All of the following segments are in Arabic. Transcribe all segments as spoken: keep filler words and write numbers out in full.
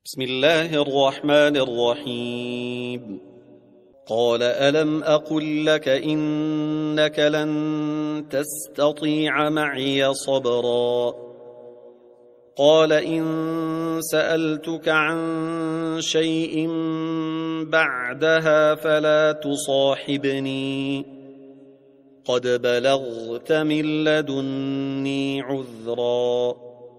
بسم الله الرحمن الرحيم. قال ألم أقل لك إنك لن تستطيع معي صبرا قال إن سألتك عن شيء بعدها فلا تصاحبني قد بلغت من لدني عذرا.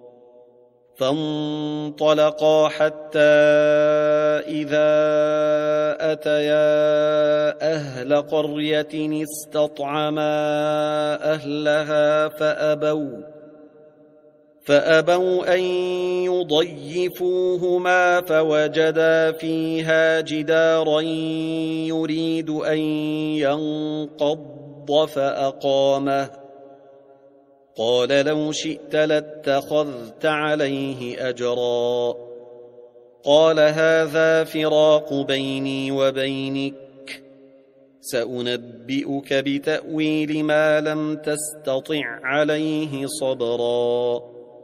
فانطلقا حتى إذا أتيا أهل قرية استطعما أهلها فأبوا فأبوا أن يضيفوهما فوجدا فيها جدارا يريد أن ينقض فأقامه قال لو شئت لاتخذت عليه أجرا قال هذا فراق بيني وبينك سأنبئك بتأويل ما لم تستطع عليه صبرا.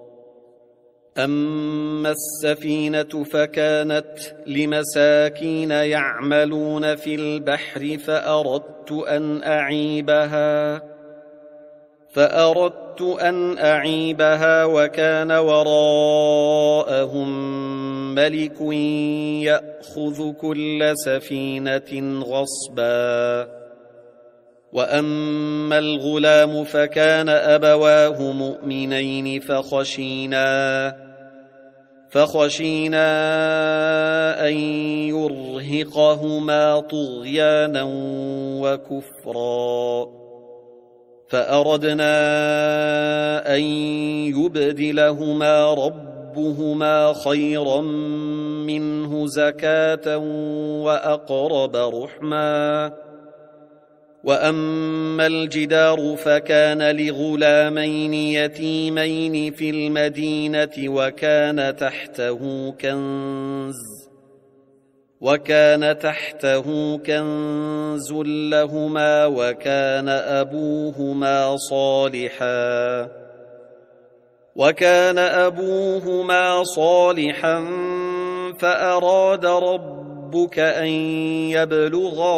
أما السفينة فكانت لمساكين يعملون في البحر فأردت أن أعيبها فأردت أن أعيبها وكان وراءهم ملك يأخذ كل سفينة غصبا. وأما الغلام فكان أبواه مؤمنين فخشينا فخشينا أن يرهقهما طغيانا وكفرا فأردنا أن يبدلهما ربهما خيرا منه زكاة وأقرب رحما. وأما الجدار فكان لغلامين يتيمين في المدينة وكان تحته كنز وكان تحته كنز لهما وكان أبوهما صالحا وكان أبوهما صالحا فأراد ربك أن يبلغا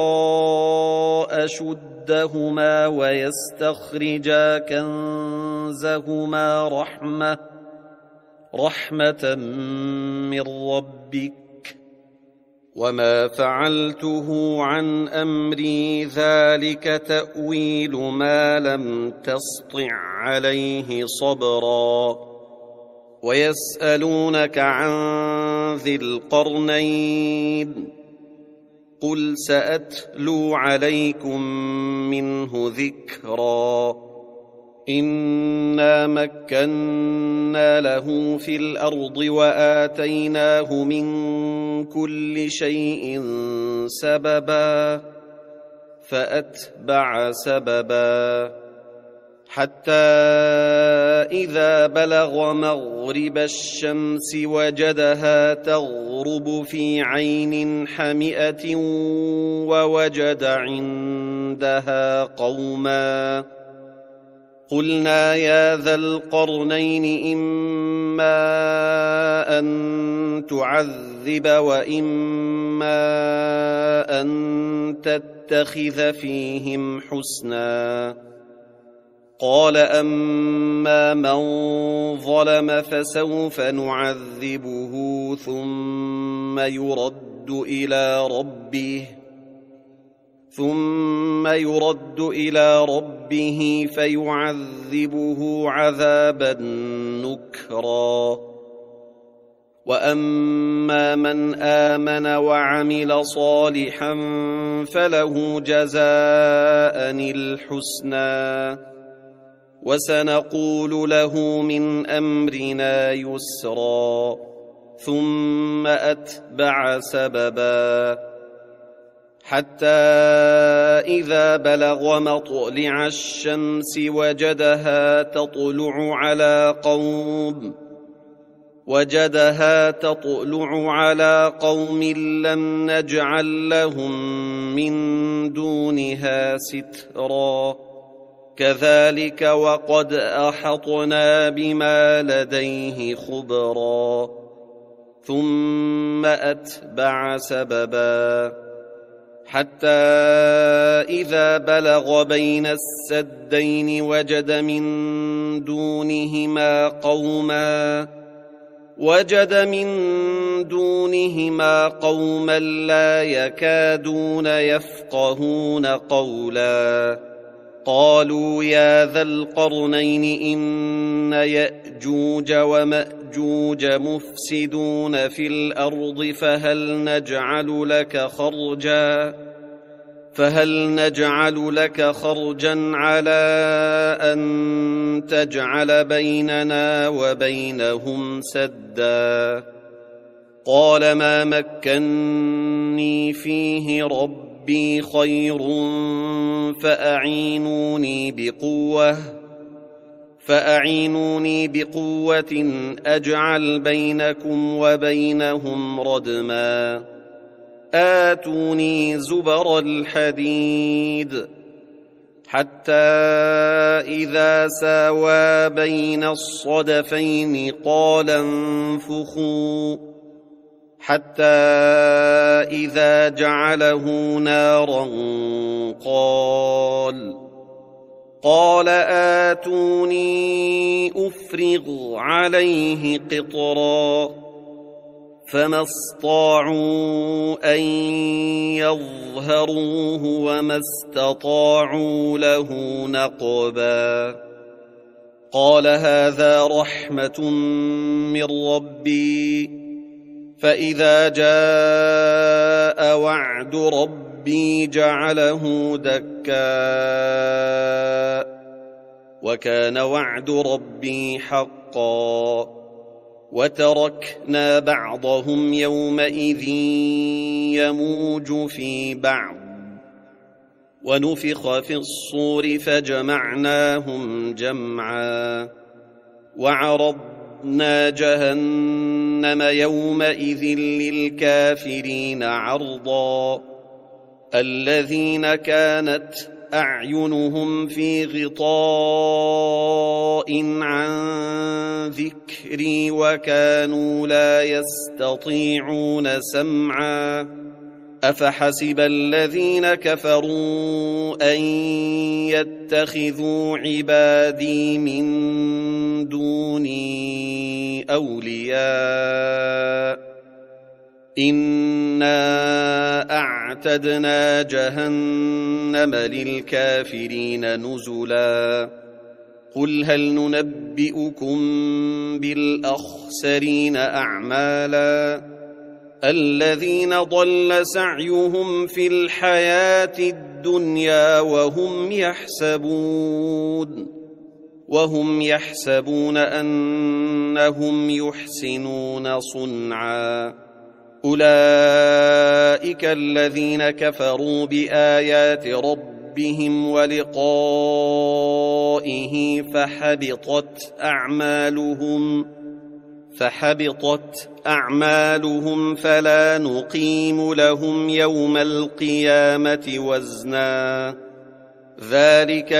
أشدهما ويستخرجا كنزهما رحمة رحمة من ربك وما فعلته عن أمري ذلك تأويل ما لم تسطع عليه صبرا. ويسألونك عن ذي القرنين قل سأتلو عليكم منه ذكرا. إنا مكنا له في الأرض وآتيناه من كل شيء سببا فأتبع سببا حتى إذا بلغ مغرب الشمس وجدها تغرب في عين حمئة ووجد عندها قوما قلنا يا ذا القرنين إما أن تعذب وإما أن تتخذ فيهم حسنا قال أما من ظلم فسوف نعذبه ثم يرد إلى ربه ثم يرد إلى ربه فيعذبه عذابا نكرا وأما من آمن وعمل صالحا فله جزاء الحسنى وسنقول له من أمرنا يسرا ثم أتبع سببا حتى إذا بلغ مطلع الشمس وجدها تطلع على قوم وجدها تطلع على قوم لم نجعل لهم من دونها سترا كذلك وقد أحطنا بما لديه خبرا ثم ثم أتبع سببا حتى إذا بلغ بين السدين وجد من دونهما قوما وجد من دونهما قوما لا يكادون يفقهون قولا قالوا يا ذا القرنين إن يأجوج ومأجوج مفسدون في الأرض فهل نجعل لك خرجا فهل نجعل لك خرجا على أن تجعل بيننا وبينهم سدا قال ما مكني فيه ربي خير فأعينوني بقوة فأعينوني بقوة أجعل بينكم وبينهم ردما آتوني زبر الحديد حتى إذا ساوى بين الصدفين قال انفخوا حتى إذا جعله نارا قال قال آتوني أفرغ عليه قطرا فما استطاعوا أن يظهروه وما استطاعوا له نقبا قال هذا رحمة من ربي فإذا جاء وعد ربي جعله دكا وكان وعد ربي حقا وتركنا بعضهم يومئذ يموج في بعض ونفخ في الصور فجمعناهم جمعا وعرضنا جهنم يومئذ للكافرين عرضا الذين كانت أعينهم في غطاء عن ذكري وكانوا لا يستطيعون سمعا أفحسب الذين كفروا أن يتخذوا عبادي من دوني أولياء إنا أعتدنا جهنم للكافرين نزلا قل هل ننبئكم بالأخسرين أعمالا الذين ضل سعيهم في الحياة الدنيا وهم يحسبون وهم يحسبون أنهم يحسنون صنعا أولئك الذين كفروا بآيات ربهم ولقائه فحبطت أعمالهم فحبطت أعمالهم فلا نقيم لهم يوم القيامة وزنا ذلك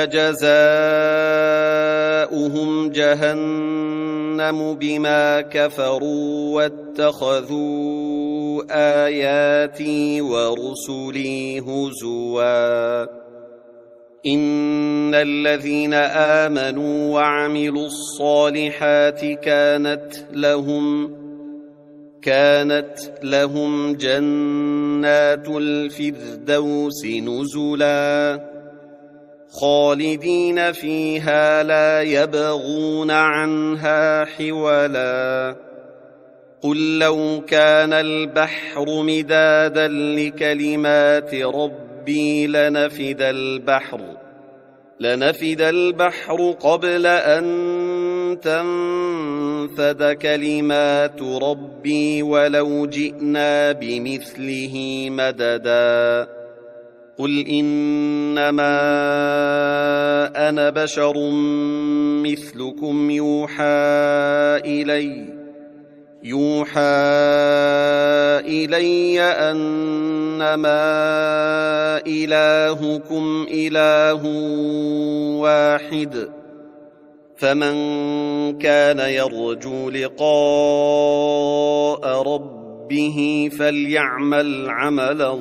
جزاؤهم جهنم بما كفروا واتخذوا آياتي ورسلي هزوا إن الذين آمنوا وعملوا الصالحات كانت لهم كانت لهم جنات الفردوس نزلا خالدين فيها لا يبغون عنها حولا قل لو كان البحر مدادا لكلمات ربي لنفد البحر لنفد البحر قبل أن تنفد كلمات ربي ولو جئنا بمثله مددا قل إنما أنا بشر مثلكم يوحى إلي يوحى إلي أنما إلهكم إله واحد فمن كان يرجو لقاء ربه ربه فليعمل عملا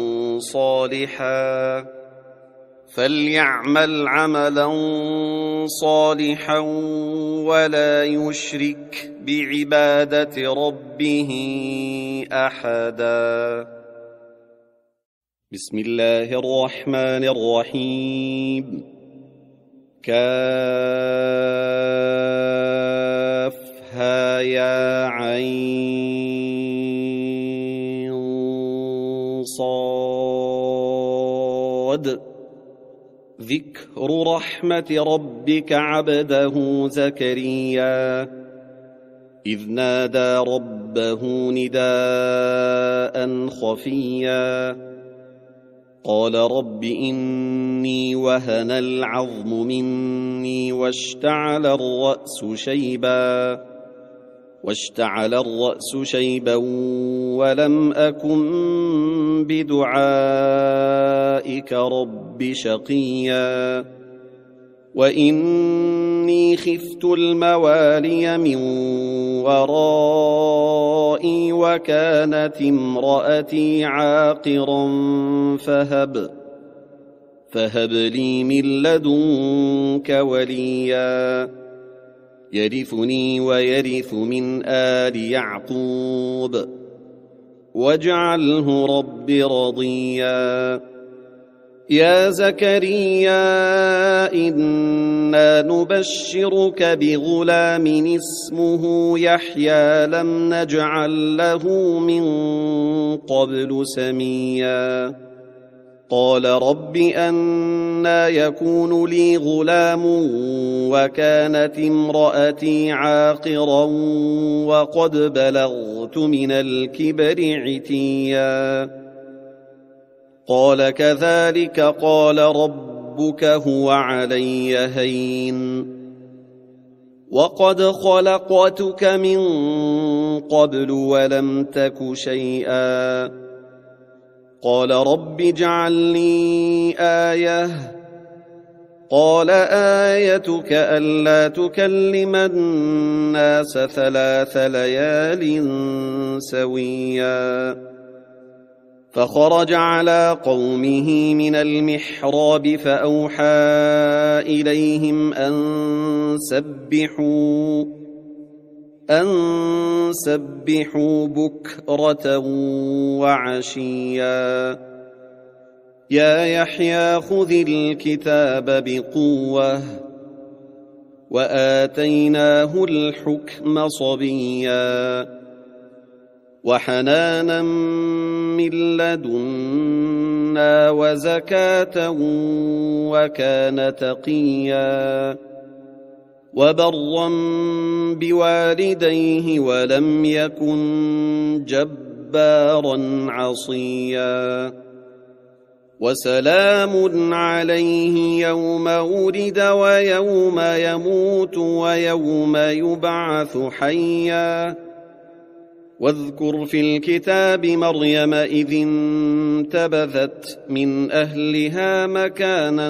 صالحا فليعمل عملا صالحا ولا يشرك بعبادة ربه أحدا. بسم الله الرحمن الرحيم. كافها يا عين صاد. ذكر رحمة ربك عبده زكريا إذ نادى ربه نداء خفيا قال رب إني وهن العظم مني واشتعل الرأس شيبا واشتعل الرأس شيبا ولم أكن بدعائك رب شقيا وإني خفت الموالي من ورائي وكانت امرأتي عاقرا فهب فهب لي من لدنك وليا يرثني ويرث من آل يعقوب واجعله رب رضيا. يا زكريا إنا نبشرك بغلام اسمه يحيى لم نجعل له من قبل سميا قال رب أنى يكون لي غلام وكانت امرأتي عاقرا وقد بلغت من الكبر عتيا قال كذلك قال ربك هو علي هين وقد خلقتك من قبل ولم تك شيئا قال رب اجعل لي آية قال آيتك ألا تكلم الناس ثلاث ليال سويا فخرج على قومه من المحراب فأوحى إليهم أن سبحوا أن سبحوا بكرة وعشيا يا يحيى خذ الكتاب بقوة وآتيناه الحكم صبيا وحنانا من لدنا وزكاة وكان تقيا وبرا بوالديه ولم يكن جبارا عصيا وسلام عليه يوم ولد ويوم يموت ويوم يبعث حيا واذكر في الكتاب مريم إذ انتبذت من أهلها مكانا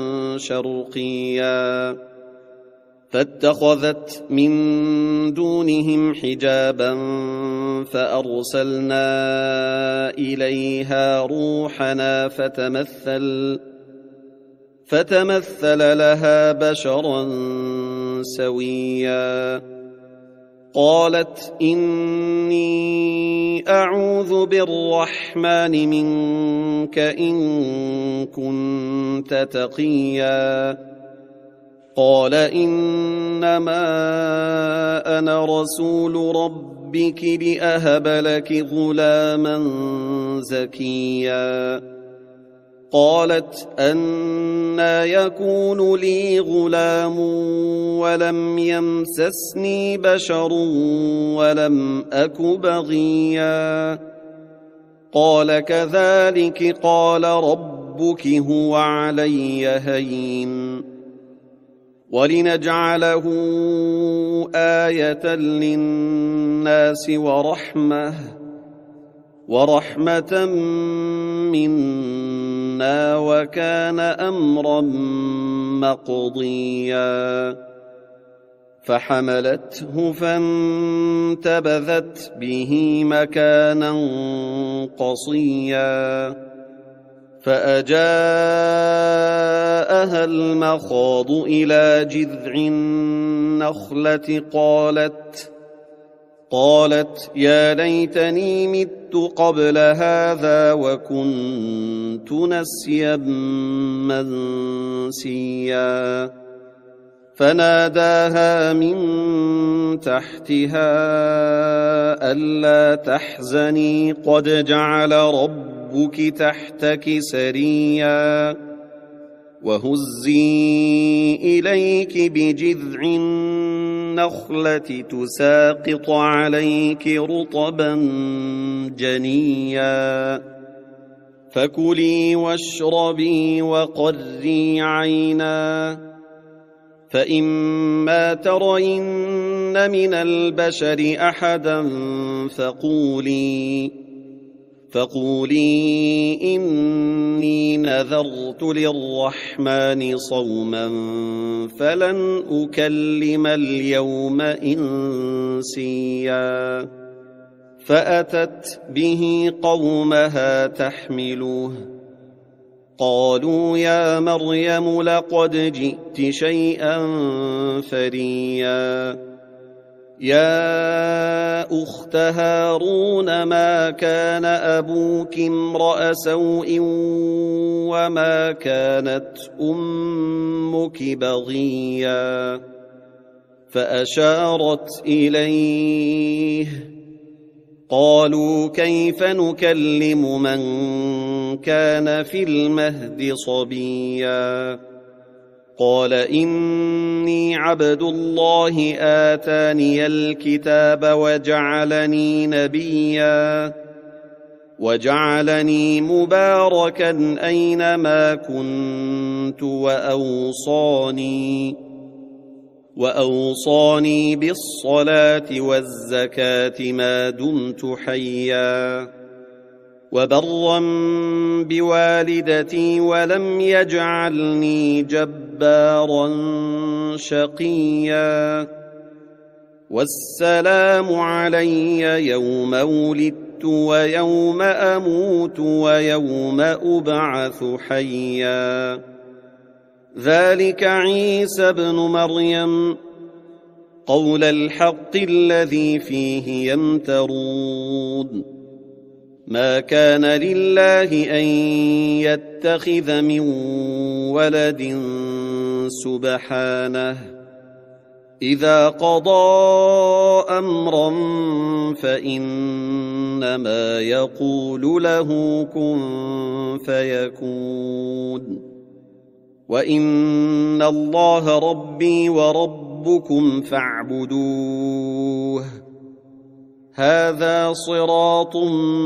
شرقيا فاتخذت من دونهم حجابا فأرسلنا إليها روحنا فتمثل فتمثل لها بشرا سويا قالت إني أعوذ بالرحمن منك إن كنت تقيا قال إنما أنا رسول ربك لأهب لك غلاما زكيا قالت أنى يكون لي غلام ولم يمسسني بشر ولم أك بغيا قال كذلك قال ربك هو علي هين ولنجعله آية للناس ورحمة ورحمة منا وكان أمرا مقضيا فحملته فانتبذت به مكانا قصيا فأجاءها المخاض إلى جذع النخلة قالت قالت يا ليتني مت قبل هذا وكنت نسيا منسيا فناداها من تحتها ألا تحزني قد جعل ربك تحتك سريا وهزي إليك بجذع النخلة تساقط عليك رطبا جنيا فكلي واشربي وقري عينا فإما ترين من البشر أحدا فقولي فقولي إني نذرت للرحمن صوما فلن أكلم اليوم إنسيا فأتت به قومها تحمله قالوا يا مريم لقد جئت شيئا فريا يا أخت هارون ما كان أبوك امرأ سوء وما كانت أمك بغيا فأشارت إليه قالوا كيف نكلم من كان في المهد صبيا قال إني عبد الله آتاني الكتاب وجعلني نبيا وجعلني مباركا أينما كنت وأوصاني وأوصاني بالصلاة والزكاة ما دمت حيا وبرا بوالدتي ولم يجعلني جبارا شقيا والسلام علي يوم ولدت ويوم أموت ويوم أبعث حيا ذلك عيسى ابن مريم قول الحق الذي فيه يمترون ما كان لله أن يتخذ من ولد سبحانه إذا قضى أمرا فإنما يقول له كن فيكون وإن الله ربي وربكم فاعبدوه هذا صراط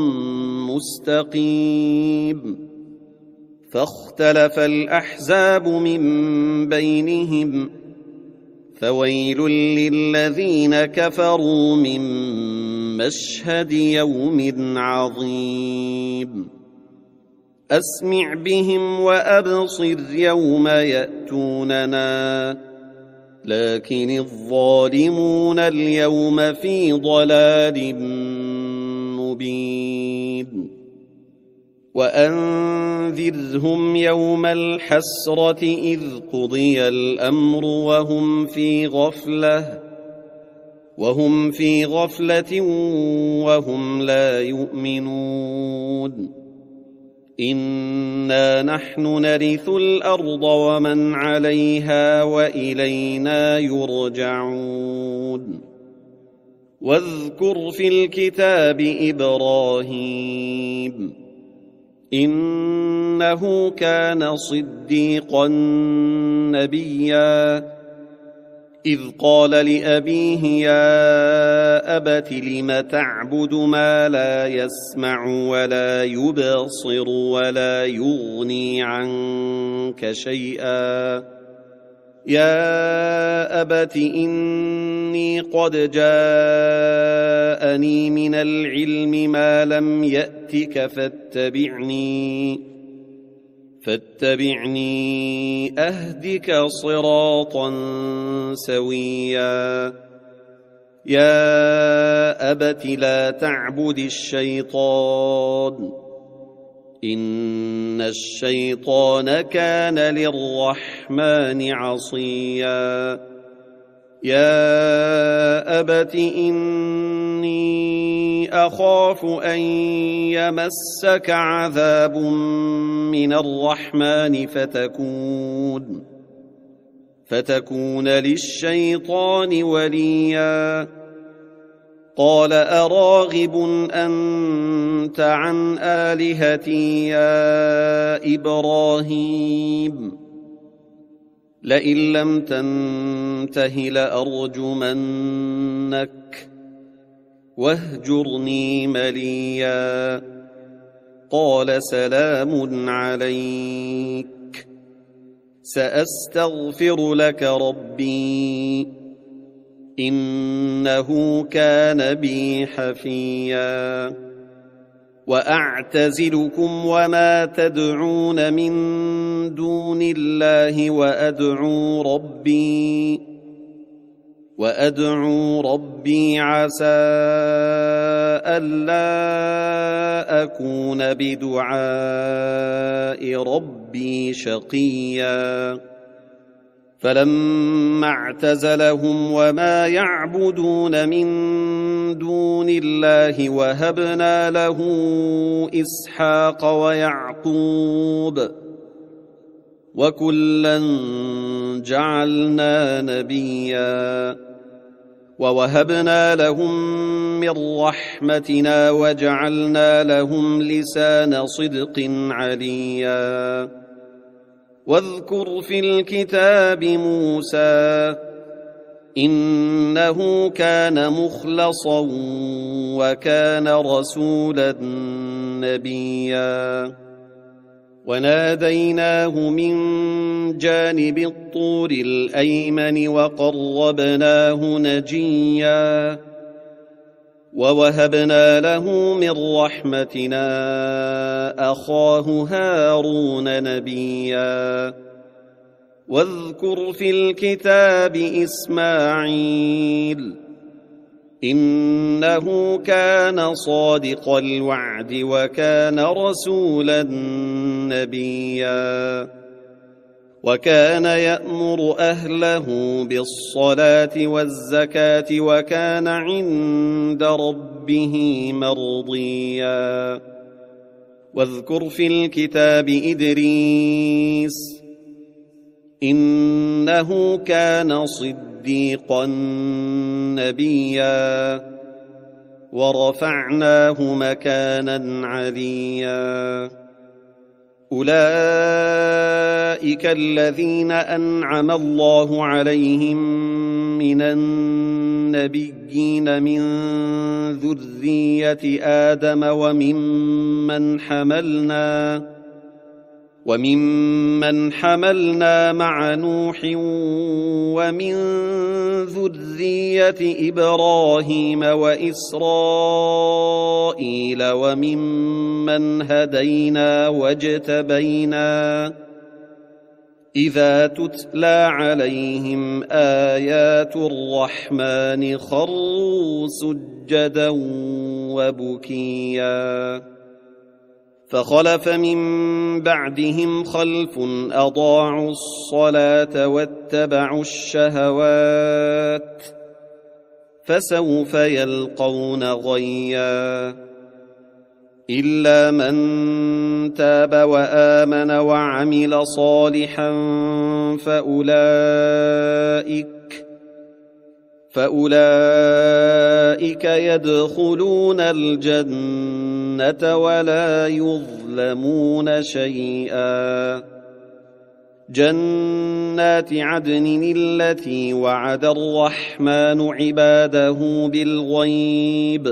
مستقيم فاختلف الأحزاب من بينهم فويل للذين كفروا من مشهد يوم عظيم أسمع بهم وأبصر يوم يأتوننا لكن الظالمون اليوم في ضلال مبين وأنذرهم يوم الحسرة إذ قضي الأمر وهم في غفلة وهم في غفلة وهم لا يؤمنون إنا نحن نرث الأرض ومن عليها وإلينا يرجعون واذكر في الكتاب إبراهيم إنه كان صديقا نبيا إذ قال لأبيه يا أبت لم تعبد ما لا يسمع ولا يبصر ولا يغني عنك شيئا يا أبت إني قد جاءني من العلم ما لم يأتك فاتبعني فاتبعني أهدك صراطا سويا يا أبت لا تعبد الشيطان إن الشيطان كان للرحمن عصيا يا أبت إني أخاف أن يمسك عذاب من الرحمن فتكون فتكون للشيطان وليا قال أراغب أنت عن آلهتي يا إبراهيم لئن لم تنته لأرجمنك واهجرني مليا قال سلام عليك سأستغفر لك ربي إنه كان بي حفيا وأعتزلكم وما تدعون من دون الله وأدعو ربي وأدعو ربي عسى ألا أكون بدعاء ربي شقيا فلما اعتزلهم وما يعبدون من دون الله وهبنا له إسحاق ويعقوب وكلا جعلنا نبيا ووهبنا لهم من رحمتنا وجعلنا لهم لسان صدق عليا واذكر في الكتاب موسى إنه كان مخلصا وكان رسولا نبيا وناديناه من جانب الطور الأيمن وقربناه نجيا ووهبنا له من رحمتنا أخاه هارون نبيا واذكر في الكتاب إسماعيل إنه كان صادق الوعد وكان رسولا نبيا وكان يأمر أهله بالصلاة والزكاة وكان عند ربه مرضيا واذكر في الكتاب إدريس إنه كان صديقا نبيا ورفعناه مكانا عليا أولئك الذين أنعم الله عليهم من النبيين من ذرية آدم وممن حملنا وممن حملنا مع نوح ومن ذرية إبراهيم وإسرائيل وممن هدينا واجتبينا إذا تتلى عليهم آيات الرحمن خروا سجدا وبكيا فخلف من بعدهم خلف أضاعوا الصلاة واتبعوا الشهوات فسوف يلقون غيا إلا من تاب وآمن وعمل صالحا فأولئك فأولئك يدخلون الجنة ولا يظلمون شيئا جنات عدن التي وعد الرحمن عباده بالغيب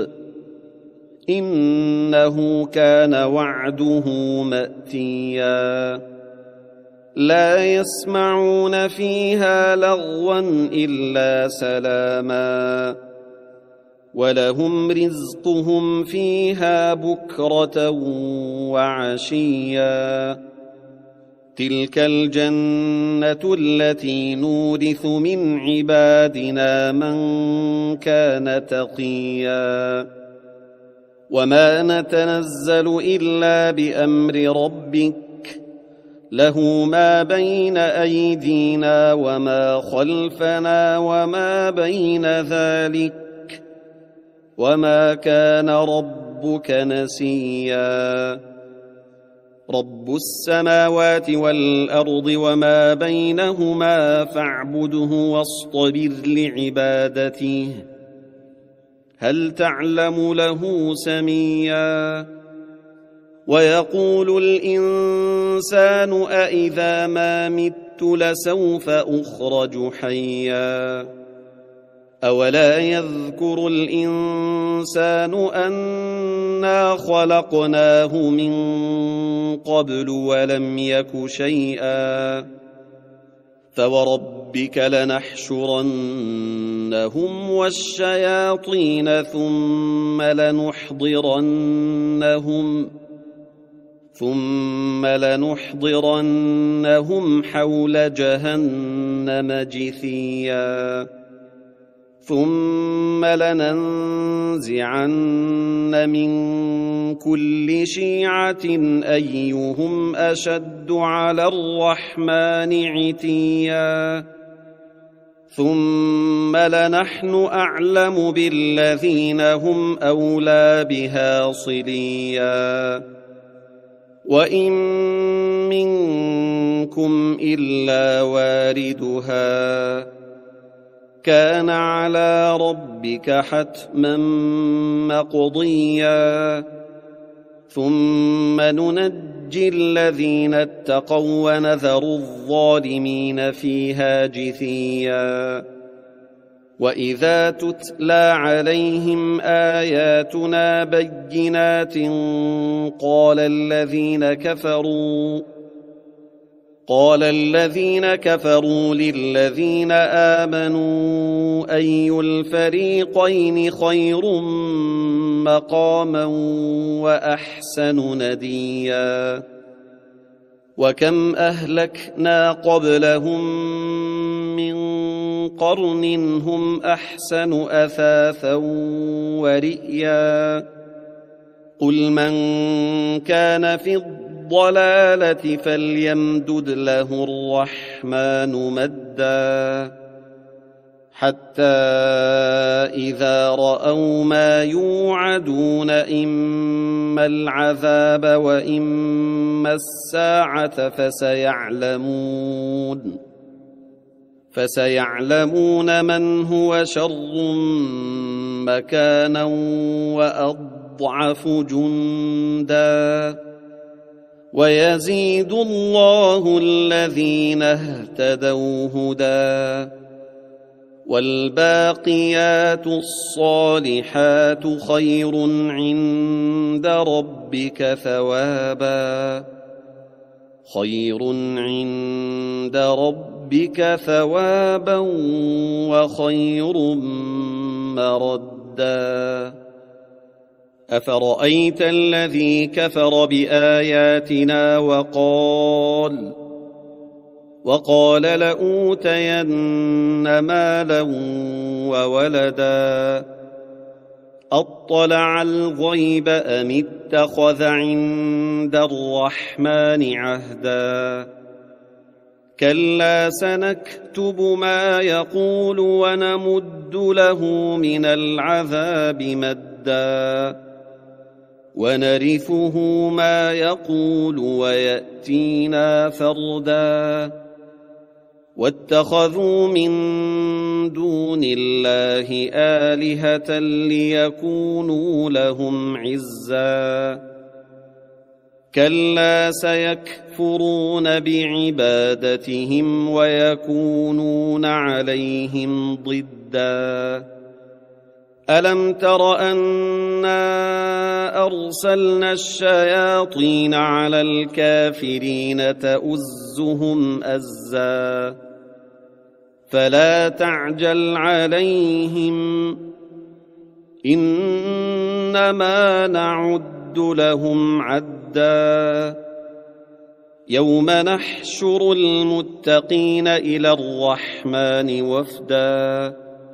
إنه كان وعده مأتيا لا يسمعون فيها لغوا إلا سلاما ولهم رزقهم فيها بكرة وعشيا تلك الجنة التي نورث من عبادنا من كان تقيا وما نتنزل إلا بأمر ربك له ما بين أيدينا وما خلفنا وما بين ذلك وما كان ربك نسيا رب السماوات والأرض وما بينهما فاعبده واصطبر لعبادته هل تعلم له سميا ويقول الإنسان أإذا ما مت لسوف أخرج حيا أولا يذكر الإنسان أنا خلقناه من قبل ولم يك شيئا فوربك لنحشرنهم والشياطين ثم لنحضرنهم ثم لنحضرنهم حول جهنم جثيا ثم لننزعن من كل شيعة أيهم أشد على الرحمن عتيا ثم لنحن أعلم بالذين هم أولى بها صليا وإن منكم إلا واردها كان على ربك حتما مقضيا ثم ننجي الذين اتقوا ونذر الظالمين فيها جثيا وإذا تتلى عليهم آياتنا بينات قال الذين كفروا قال الذين كفروا للذين آمنوا أي الفريقين خير مقاما وأحسن نديا وكم أهلكنا قبلهم من قرن هم أحسن أثاثا ورئيا قل من كان في الضلالة فليمدد له الرحمن مدا حتى إذا رأوا ما يوعدون إما العذاب وإما الساعة فسيعلمون فسيعلمون من هو شر مكانا وأضعف جندا ويزيد الله الذين اهتدوا هدى والباقيات الصالحات خير عند ربك ثوابا خير عند ربك ثوابا وخير مردا أفرأيت الذي كفر بآياتنا وقال وقال لأوتين مالا وولدا أطلع الغيب أم اتخذ عند الرحمن عهدا كلا سنكتب ما يقول ونمد له من العذاب مدا ونرثه ما يقول ويأتينا فردا واتخذوا من دون الله آلهة ليكونوا لهم عزا كلا سيكفرون بعبادتهم ويكونون عليهم ضدا ألم تر أنا أرسلنا الشياطين على الكافرين تؤزهم أزا فلا تعجل عليهم إنما نعد لهم عدا يوم نحشر المتقين إلى الرحمن وفدا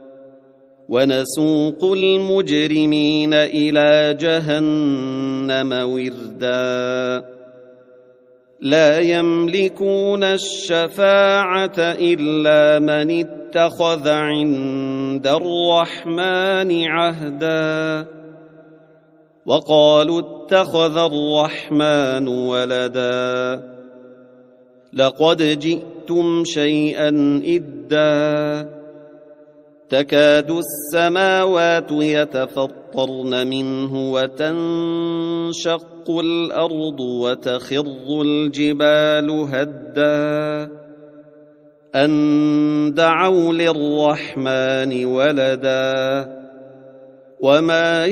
ونسوق المجرمين إلى جهنم وردا لا يملكون الشفاعة إلا من اتخذ عند الرحمن عهدا وقالوا اتخذ الرحمن ولدا لقد جئتم شيئا إدا تكاد السماوات يتفطرن منه وتنشق الأرض وتخر الجبال هدا أن دعوا للرحمن ولدا وما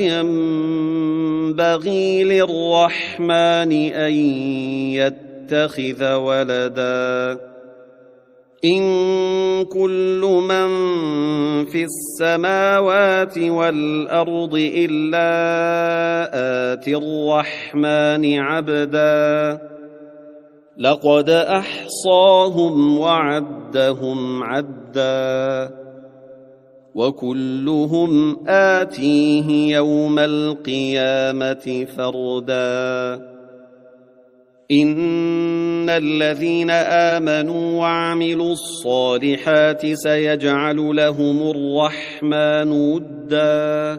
ينبغي للرحمن أن يتخذ ولدا إن كل من في السماوات والأرض إلا آتي الرحمن عبدا لقد أحصاهم وعدهم عدا وكلهم آتيه يوم القيامة فردا إن الذين آمنوا وعملوا الصالحات سيجعل لهم الرحمن ودا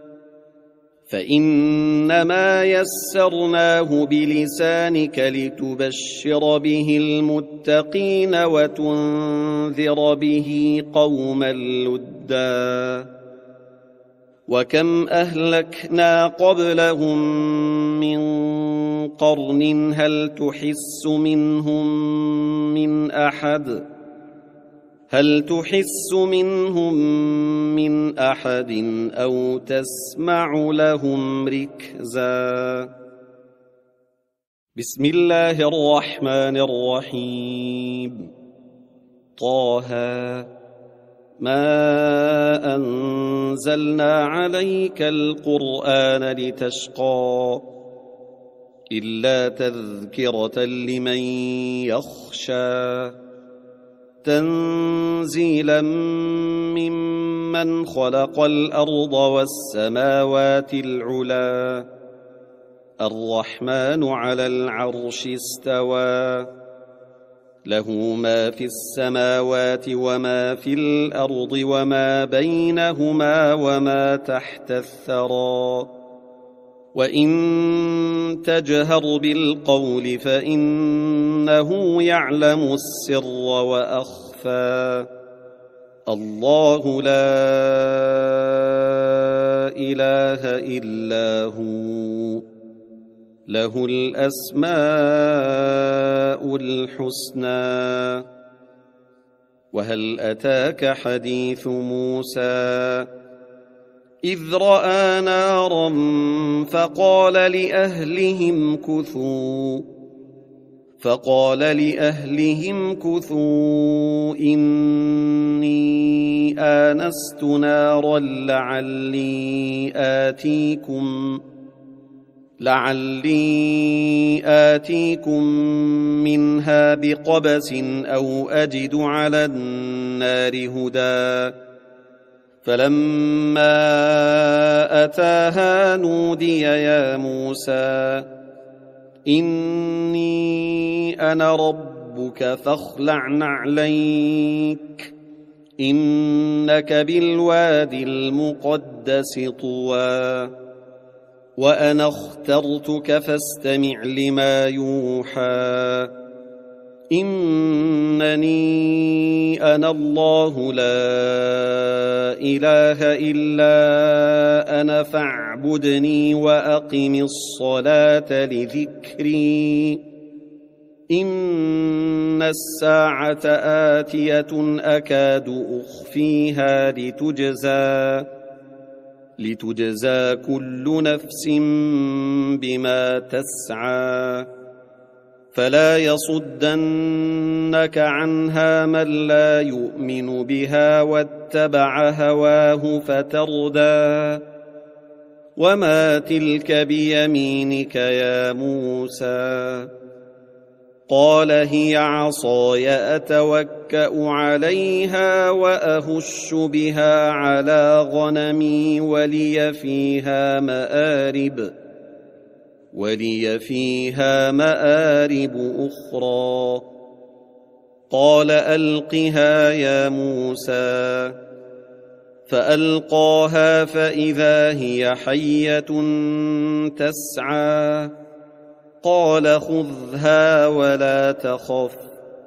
فإنما يسرناه بلسانك لتبشر به المتقين وتنذر به قوما لدا وكم أهلكنا قبلهم من قرن هل تحس منهم من أحد هل تحس منهم من أحد أو تسمع لهم ركزا بسم الله الرحمن الرحيم طه ما أنزلنا عليك القرآن لتشقى إلا تذكرة لمن يخشى تنزيلا ممن خلق الأرض والسماوات العلا الرحمن على العرش استوى له ما في السماوات وما في الأرض وما بينهما وما تحت الثرى وإن تجهر بالقول فإنه يعلم السر وأخفى الله لا إله إلا هو له الأسماء الحسنى وهل أتاك حديث موسى إذ رأى نارا فقال لأهلهم كثوا فقال لأهلهم كثوا إني آنست نارا لعلي آتيكم لعلي آتيكم منها بقبس أو أجد على النار هدى فلما أتاها نودي يا موسى إني أنا ربك فاخلع نعليك إنك بالوادي المقدس طوى وأنا اخترتك فاستمع لما يوحى إنني أنا الله لا إله إلا أنا فاعبدني وأقم الصلاة لذكري إن الساعة آتية أكاد أخفيها لتجزى لتجزى كل نفس بما تسعى فلا يصدنك عنها من لا يؤمن بها واتبع هواه فتردى وما تلك بيمينك يا موسى قال هي عصاي أتوكأ عليها وأهش بها على غنمي ولي فيها مآرب ولي فيها مآرب أخرى. قال ألقها يا موسى. فألقاها فإذا هي حية تسعى. قال خذها ولا تخف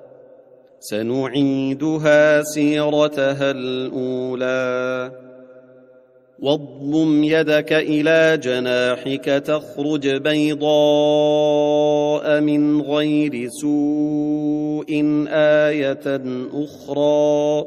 سنعيدها سيرتها الأولى. واضمم يدك إلى جناحك تخرج بيضاء من غير سوء آية أخرى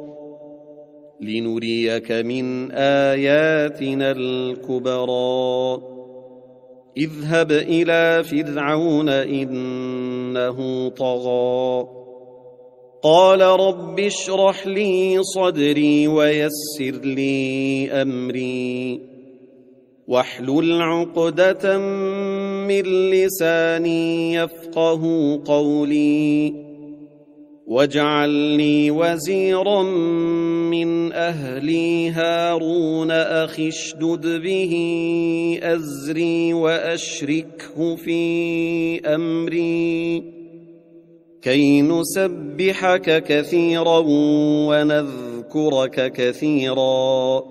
لنريك من آياتنا الكبرى. اذهب إلى فرعون إنه طغى. قال رب اشرح لي صدري ويسر لي أمري واحلل عقدة من لساني يفقه قولي واجعل لي وزيرا من أهلي هارون أخي اشدد به أزري وأشركه في أمري كي نسبحك كثيرا ونذكرك كثيرا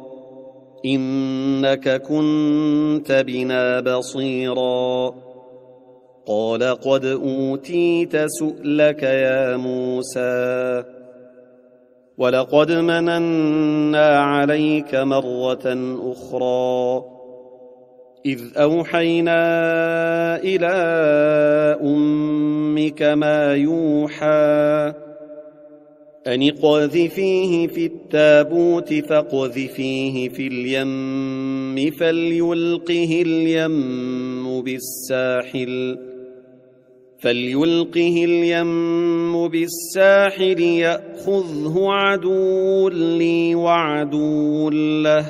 إنك كنت بنا بصيرا. قال قد أوتيت سؤلك يا موسى ولقد مننا عليك مرة أخرى إذ أوحينا إلى أمك ما يوحى أن اقذفيه في التابوت فاقذفيه في اليم فليلقه اليم بالساحل فليلقه اليم بالساحل يأخذه عدو لي عدو له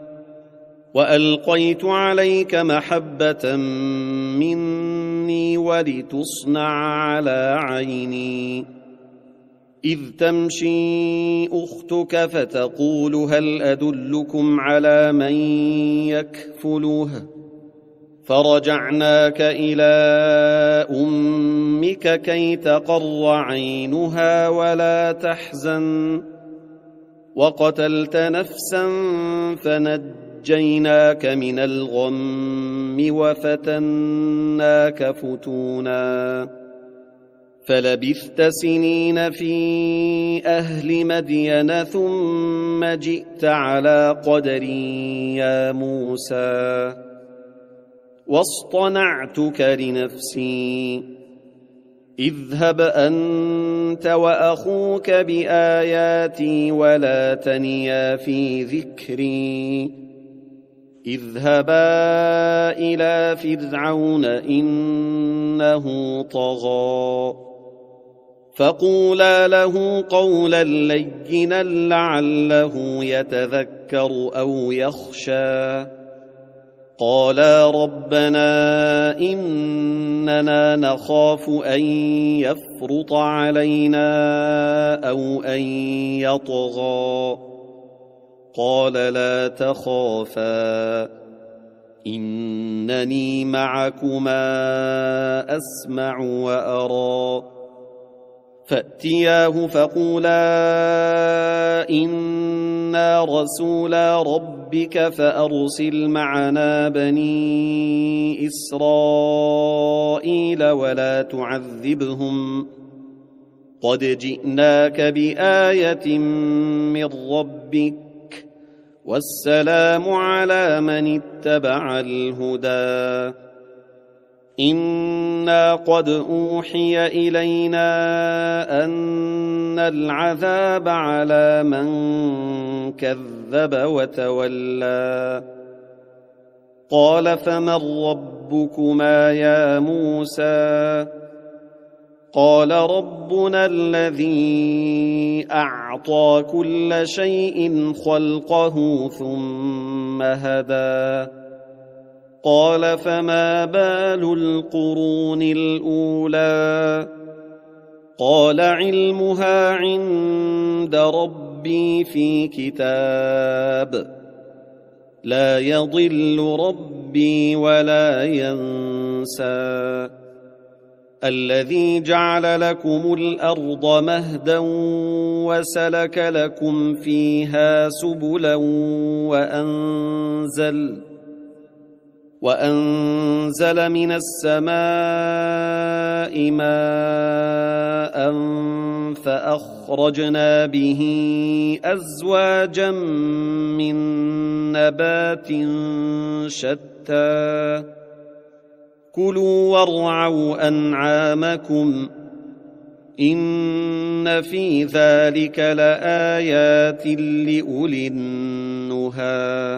وألقيت عليك محبة مني ولتصنع على عيني إذ تمشي أختك فتقول هل أدلكم على من يكفله فرجعناك إلى أمك كي تقر عينها ولا تحزن وقتلت نفسا فنجيناك من الغم وفتناك فتونا فلبثت سنين في أهل مدين ثم جئت على قدري يا موسى واصطنعتك لنفسي اذهب أنت وأخوك بآياتي ولا تنيا في ذكري اذهبا إلى فرعون إنه طغى فقولا له قولا لينا لعله يتذكر أو يخشى قالا ربنا إننا نخاف أن يفرط علينا أو أن يطغى قال لا تخافا إنني معكما أسمع وأرى فأتياه فقولا إنا رسولا ربك فأرسل معنا بني إسرائيل ولا تعذبهم قد جئناك بآية من ربك والسلام على من اتبع الهدى إنا قد أوحي إلينا أن العذاب على من كذب وتولى قال فمن ربكما يا موسى قال ربنا الذي أعطى كل شيء خلقه ثم هدى قال فما بال القرون الأولى قال علمها عند ربي في كتاب لا يضل ربي ولا ينسى الذي جعل لكم الأرض مهدا وسلك لكم فيها سبلا وأنزل وأنزل من السماء ماء فأخرجنا به أزواجا من نبات شتى كلوا وارعوا أنعامكم إن في ذلك لآيات لأولي النهى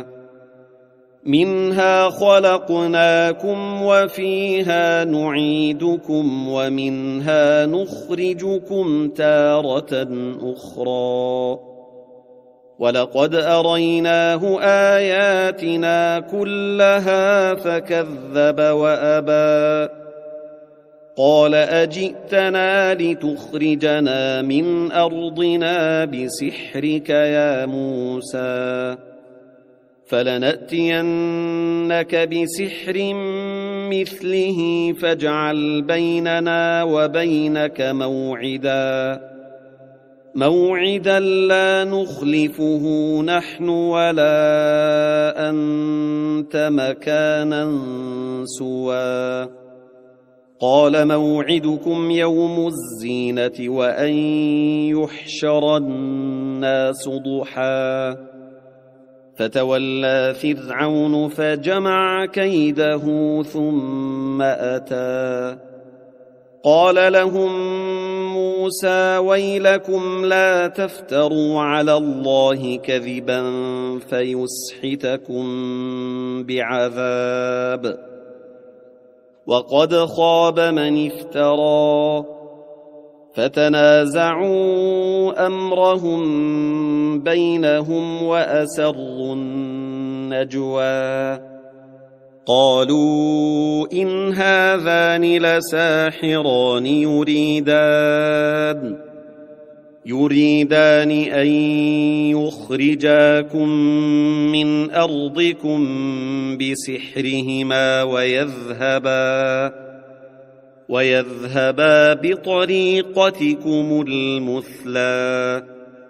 منها خلقناكم وفيها نعيدكم ومنها نخرجكم تارة أخرى ولقد أريناه آياتنا كلها فكذب وأبى قال أجئتنا لتخرجنا من أرضنا بسحرك يا موسى فلنأتينك بسحر مثله فاجعل بيننا وبينك موعدا موعدا لا نخلفه نحن ولا أنت مكانا سوى قال موعدكم يوم الزينة وأن يحشر الناس ضحى فتولى فرعون فجمع كيده ثم أتى قال لهم موسى ويلكم لا تفتروا على الله كذبا فيسحتكم بعذاب وقد خاب من افترى فتنازعوا أمرهم بينهم وأسروا النجوى قالوا إن هذان لساحران يريدان يريدان أن يخرجاكم من أرضكم بسحرهما ويذهبا ويذهبا بطريقتكم المثلى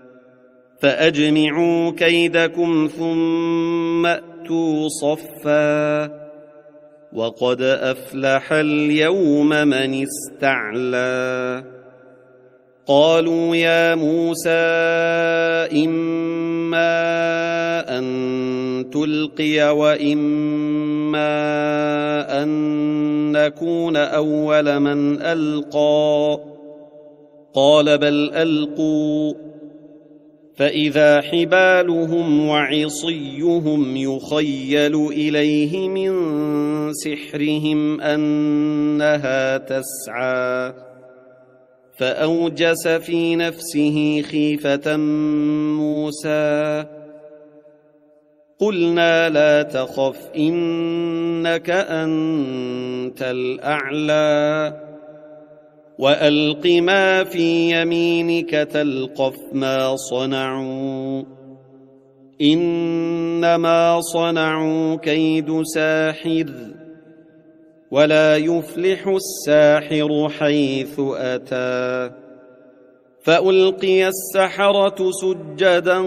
فأجمعوا كيدكم ثم أتوا صفا وقد أفلح اليوم من استعلى قالوا يا موسى إما أن تلقي وإما أن نكون أول من ألقى قال بل ألقوا فإذا حبالهم وعصيهم يخيل إليه من سحرهم أنها تسعى فأوجس في نفسه خيفة موسى قلنا لا تخف إنك أنت الأعلى وألق ما في يمينك تلقف ما صنعوا إنما صنعوا كيد ساحر ولا يفلح الساحر حيث أتى فألقي السحرة سجدا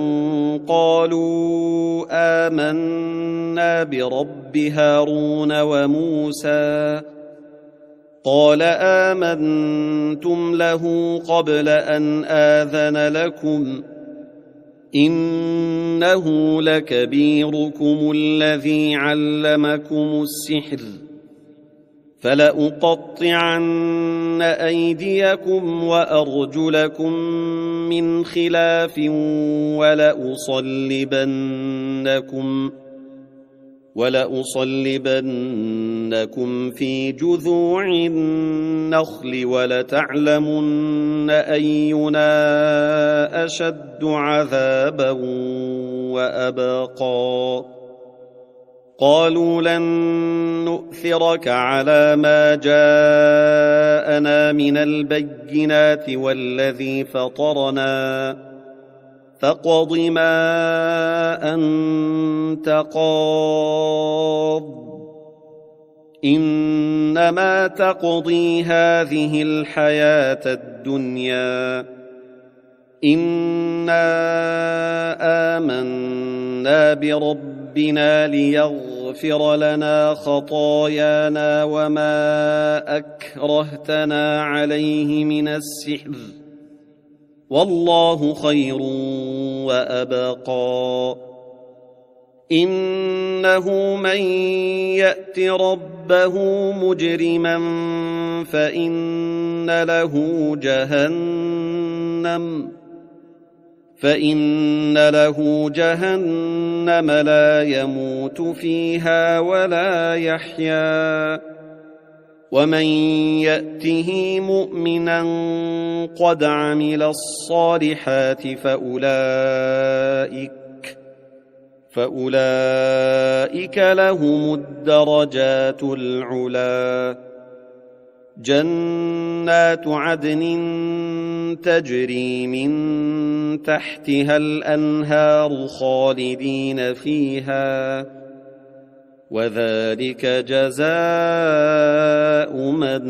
قالوا آمنا برب هارون وموسى قال آمنتم له قبل أن آذن لكم إنه لكبيركم الذي علمكم السحر فلأقطعن أيديكم وأرجلكم من خلاف ولأصلبنكم ولأصلبنكم في جذوع النخل ولتعلمن أينا أشد عذابا وأبقى قالوا لن نؤثرك على ما جاءنا من البينات والذي فطرنا فاقض ما أنت قاض إنما تقضي هذه الحياة الدنيا إنا آمنا بربنا ليغفر لنا خطايانا وما أكرهتنا عليه من السحر والله خير وأبقى إنه من يأت ربه مجرما فإن له جهنم فإن له جهنم لا يموت فيها ولا يحيا ومن يأته مؤمنا قد عمل الصالحات فأولئك فأولئك لهم الدرجات العلى جنات عدن تجري من تحتها الأنهار خالدين فيها وذلك جزاء من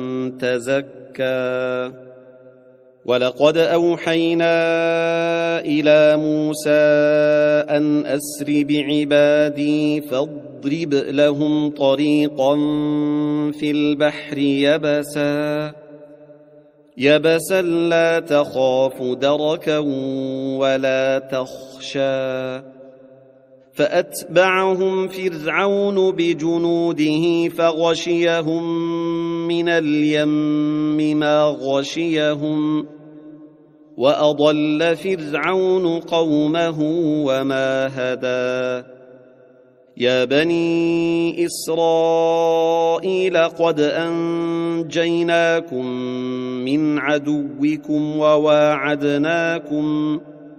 تزكى ولقد أوحينا إلى موسى أن أسر بعبادي فاضرب لهم طريقا في البحر يبسا يبسا لا تخاف دركا ولا تخشى فأتبعهم فرعون بجنوده فغشيهم من اليم ما غشيهم وأضل فرعون قومه وما هدى يا بني إسرائيل قد أنجيناكم من عدوكم وواعدناكم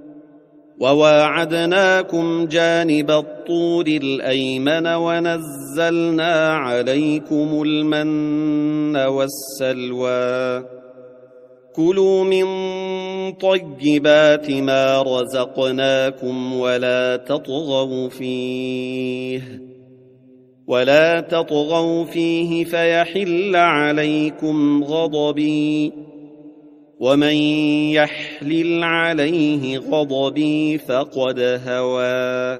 وواعدناكم جانب الطور الأيمن ونزلنا عليكم المن والسلوى كلوا من طيبات ما رزقناكم ولا تطغوا فيه ولا تطغوا فيه فيحل عليكم غضبي ومن يحلل عليه غضبي فقد هوى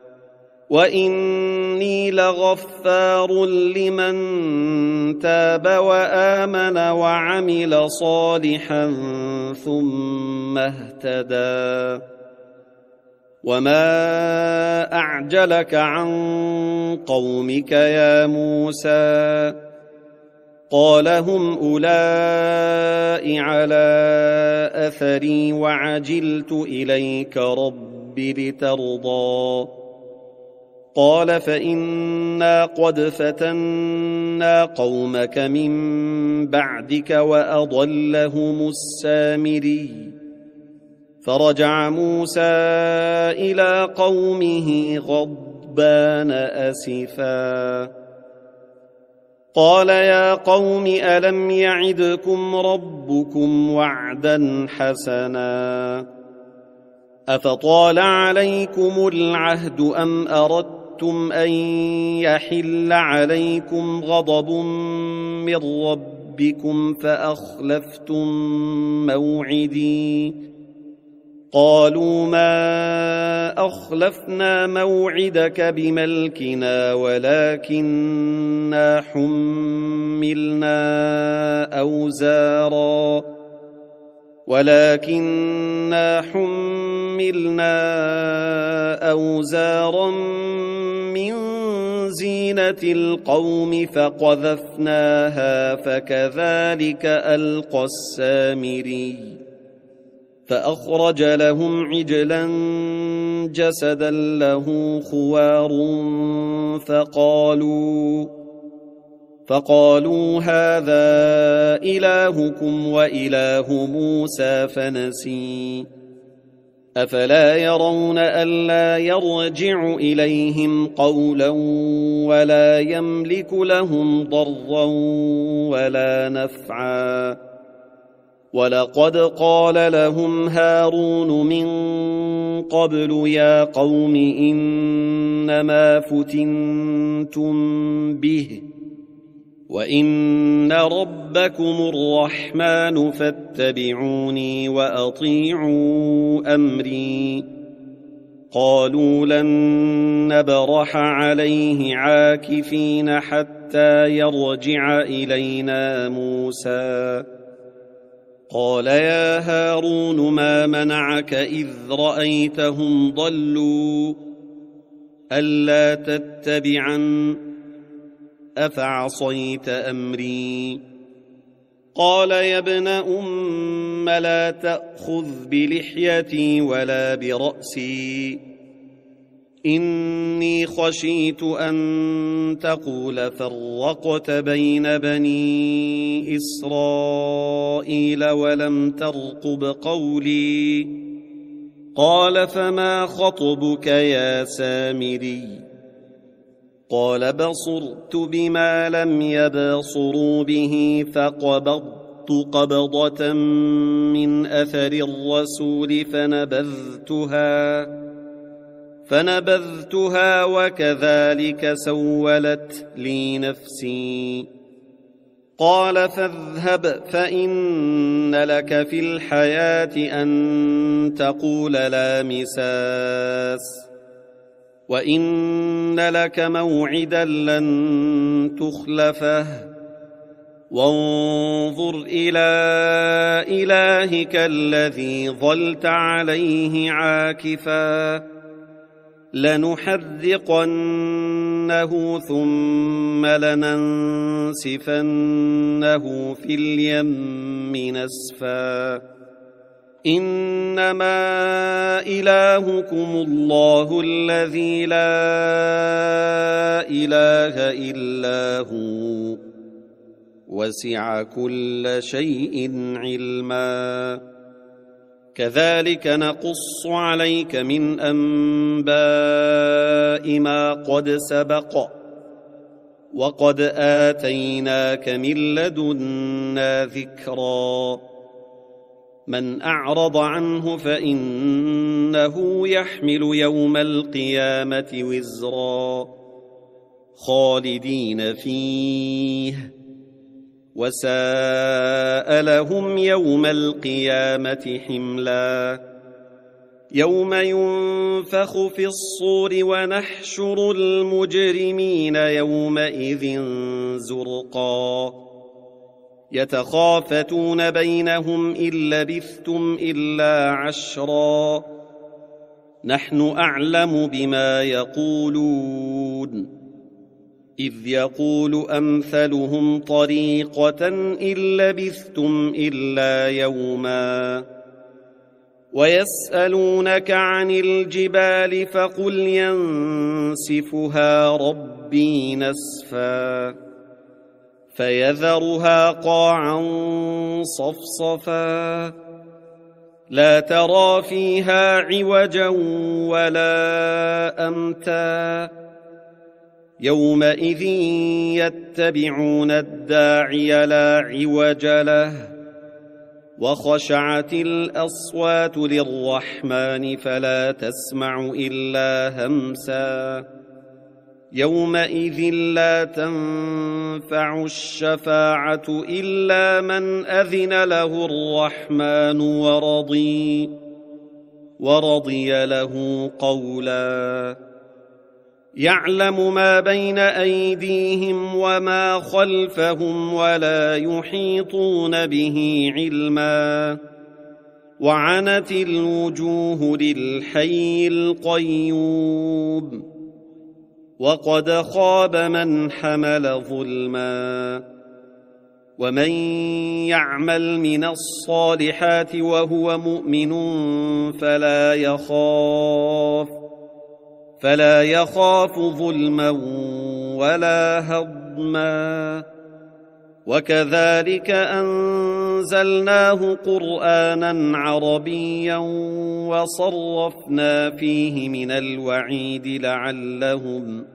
وإني لغفار لمن تاب وآمن وعمل صالحا ثم اهتدى وما أعجلك عن قومك يا موسى قال هم أولئك على أثري وعجلت إليك رب لترضى قال فإنا قد فتنا قومك من بعدك وأضلهم السامري فرجع موسى إلى قومه غضبان أسفا قال يا قوم ألم يعدكم ربكم وعدا حسنا أفطال عليكم العهد أم أردتم أن يحل عليكم غضب من ربكم فأخلفتم موعدي قالوا ما أخلفنا موعدك بملكنا ولكننا حملنا أوزارا ولكننا حملنا أوزارا من زينة القوم فقذفناها فكذلك ألقى السامري فأخرج لهم عجلا جسدا له خوار فقالوا فقالوا هذا إلهكم وإله موسى فنسي أفلا يرون ألا يرجع إليهم قولا ولا يملك لهم ضرا ولا نفعا ولقد قال لهم هارون من قبل يا قوم إنما فتنتم به وإن ربكم الرحمن فاتبعوني وأطيعوا أمري قالوا لن نبرح عليه عاكفين حتى يرجع إلينا موسى قال يا هارون ما منعك إذ رأيتهم ضلوا ألا تتبعن أفعصيت أمري قال يا ابن أم لا تأخذ بلحيتي ولا برأسي إني خشيت أن تقول فرقت بين بني إسرائيل ولم ترقب قولي قال فما خطبك يا سامري قال بصرت بما لم يبصروا به فقبضت قبضة من أثر الرسول فنبذتها فنبذتها وكذلك سولت لي نفسي قال فاذهب فإن لك في الحياة أن تقول لا مساس وإن لك موعدا لن تخلفه وانظر إلى إلهك الذي ظلت عليه عاكفا لنحرقنه ثم لننسفنه في اليم نسفا إنما إلهكم الله الذي لا إله إلا هو وسع كل شيء علما كذلك نقص عليك من أنباء ما قد سبق وقد آتيناك من لدنا ذكرا من أعرض عنه فإنه يحمل يوم القيامة وزرا خالدين فيه وساء لهم يوم القيامة حملا يوم ينفخ في الصور ونحشر المجرمين يومئذ زرقا يتخافتون بينهم إن لبثتم إلا عشرا نحن أعلم بما يقولون إذ يقول أمثلهم طريقة إن لبثتم إلا يوما ويسألونك عن الجبال فقل ينسفها ربي نسفا فيذرها قاعا صفصفا لا ترى فيها عوجا ولا أمتا يومئذ يتبعون الداعي لا عوج له وخشعت الأصوات للرحمن فلا تسمع إلا همسا يومئذ لا تنفع الشفاعة إلا من أذن له الرحمن ورضي ورضي له قولا يعلم ما بين أيديهم وما خلفهم ولا يحيطون به علما وعنت الوجوه للحي القيوم وقد خاب من حمل ظلما ومن يعمل من الصالحات وهو مؤمن فلا يخاف فلا يخاف ظلما ولا هضما وكذلك أنزلناه قرآنا عربيا وصرفنا فيه من الوعيد لعلهم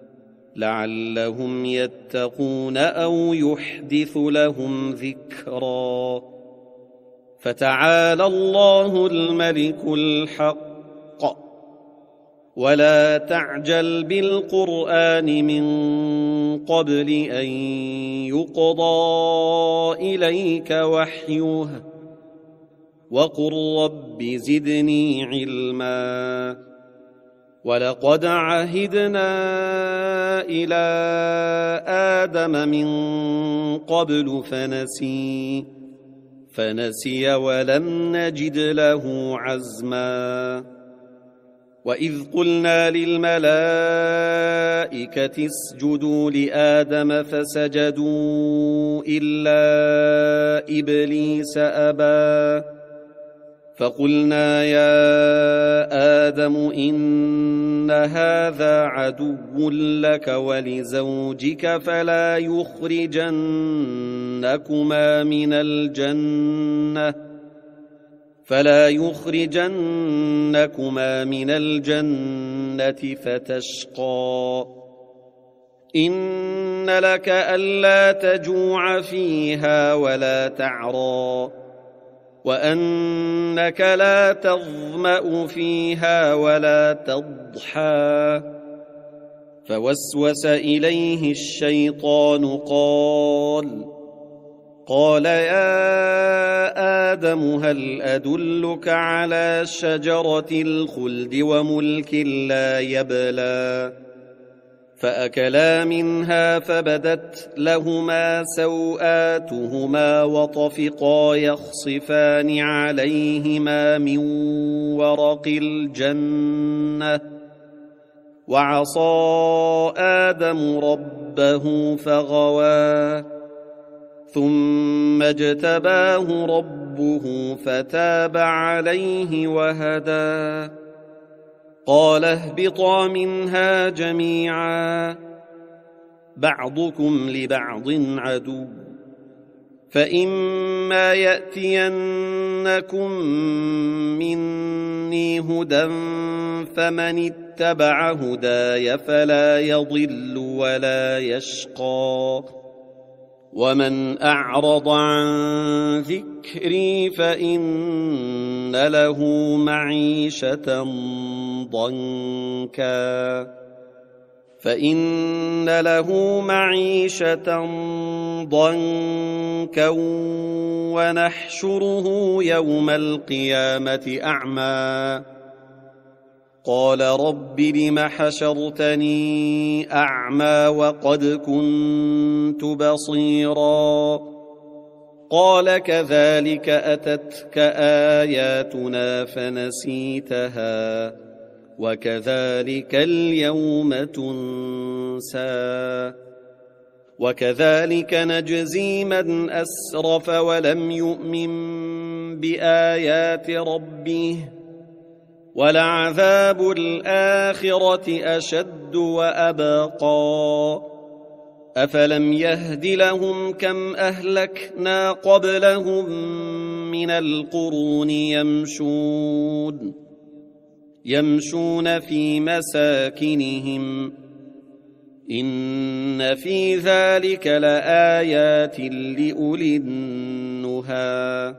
لعلهم يتقون أو يحدث لهم ذكرا. فتعالى الله الملك الحق ولا تعجل بالقرآن من قبل أن يقضى إليك وحيه وقل رب زدني علما. ولقد عهدنا إلى آدم من قبل فنسي فنسي ولم نجد له عزما. وإذ قلنا للملائكة اسجدوا لآدم فسجدوا إلا إبليس أبى فقلنا يا آدم إن هذا عدو لك ولزوجك فلا يخرجنكما من الجنة فلا يخرجنكما من الجنة فتشقى. إن لك ألا تجوع فيها ولا تعرى وأنك لا تظمأ فيها ولا تضحى. فوسوس إليه الشيطان قال قال يا آدم هل أدلك على شجرة الخلد وملك لا يبلى. فأكلا منها فبدت لهما سوآتهما وطفقا يخصفان عليهما من ورق الجنة وعصى آدم ربه فغوى ثم اجتباه ربه فتاب عليه وهدى. قال اهبطا منها جميعا بعضكم لبعض عدو فإما يأتينكم مني هدى فمن اتبع هداي فلا يضل ولا يشقى ومن أعرض عن ذكري فإن له معيشة ضنكا فإن له معيشة ضنكا ونحشره يوم القيامة أعمى قال رب لم حشرتني أعمى وقد كنت بصيرا قال كذلك أتتك آياتنا فنسيتها وكذلك اليوم تنسى وكذلك نجزي من أسرف ولم يؤمن بآيات ربه ولعذاب الآخرة أشد وأبقى أفلم يهد لهم كم أهلكنا قبلهم من القرون يمشون يمشون في مساكنهم إن في ذلك لآيات لأولي النهى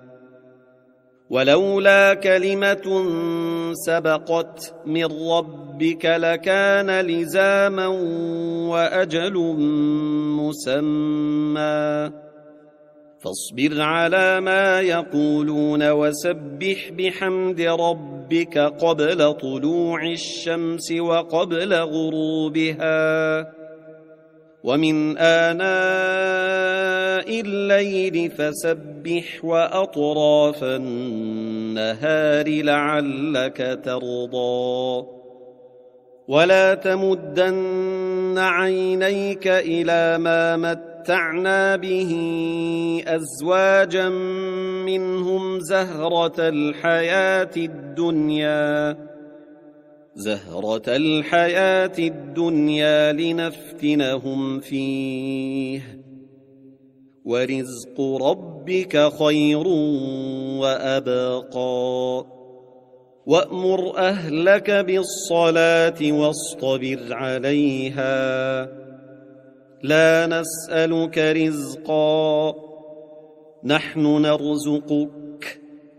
ولولا كلمة سبقت من ربك لكان لزاما وأجل مسمى فاصبر على ما يقولون وسبح بحمد ربك قبل طلوع الشمس وقبل غروبها ومن آناء الليل فسبح وأطراف النهار لعلك ترضى ولا تمدن عينيك إلى ما متعنا به أزواجا منهم زهرة الحياة الدنيا زهرة الحياة الدنيا لنفتنهم فيه ورزق ربك خير وأبقى وأمر أهلك بالصلاة واصطبر عليها لا نسألك رزقا نحن نرزقك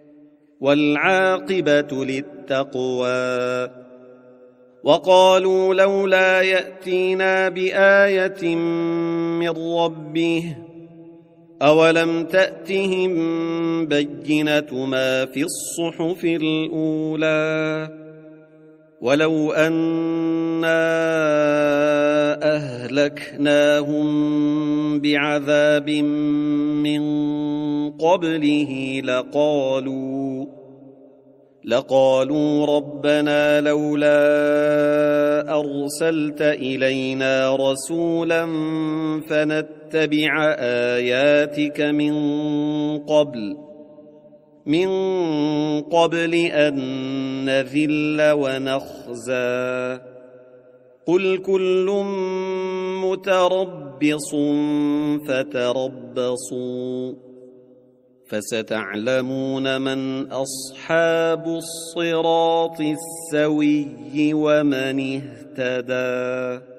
والعاقبة للتقوى وقالوا لولا يأتينا بآية من ربه أولم تأتهم بينة ما في الصحف الأولى ولو أنا أهلكناهم بعذاب من قبله لقالوا لقالوا ربنا لولا أرسلت إلينا رسولا فنتبع آياتك من قبل من قبل أن نذل ونخزى قل كل متربص فتربصوا فستعلمون من أصحاب الصراط السوي ومن اهتدى.